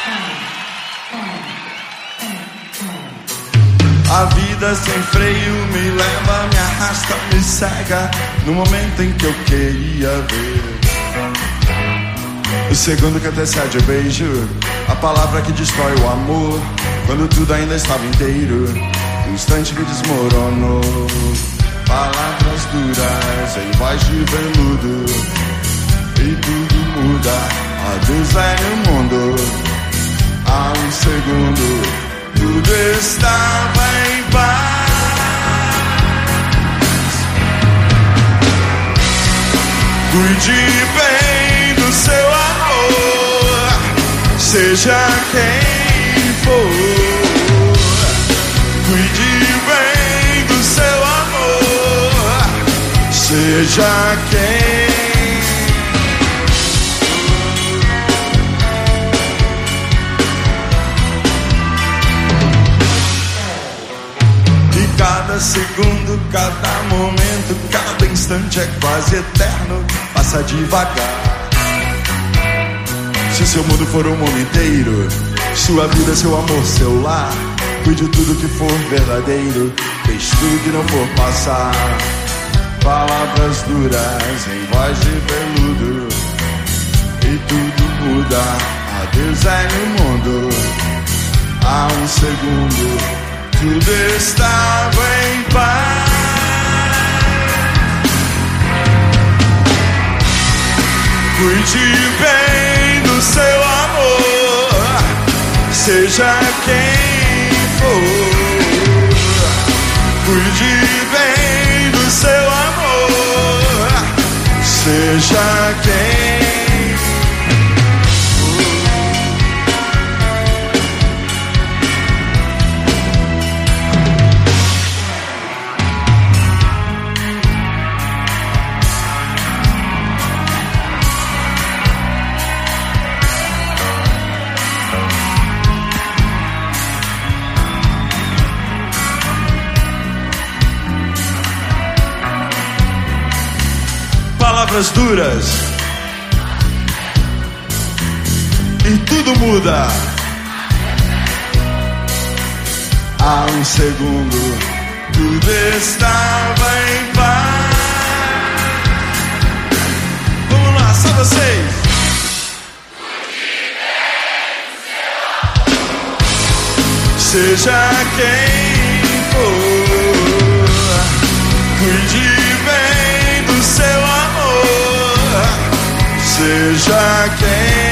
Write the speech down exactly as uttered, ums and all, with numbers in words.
A vida sem freio me leva, me arrasta, me cega no momento em que eu queria ver. O segundo que antecede o beijo, a palavra que destrói o amor, quando tudo ainda estava inteiro, o instante que desmoronou. Palavras duras em voz de veludo, e tudo muda, adeus é no mundo. Há um segundo, tudo estava em paz. Cuide bem do seu amor, seja quem for. Cuide bem do seu amor, seja quem. Cada segundo, cada momento, cada instante é quase eterno, passa devagar. Se seu mundo for um mundo inteiro, sua vida, seu amor, seu lar, cuide tudo que for verdadeiro, deixe tudo que não for passar. Palavras duras em voz de veludo, e tudo muda, adeus é no mundo. Há um segundo, tudo estava em paz. Cuide bem do seu amor, seja quem for. Cuide bem do seu amor, seja quem. Palavras duras e tudo muda. Há um segundo, tudo estava em paz. Vamos lá, só vocês. Seja quem for, cuide bem do seu amor, seja quem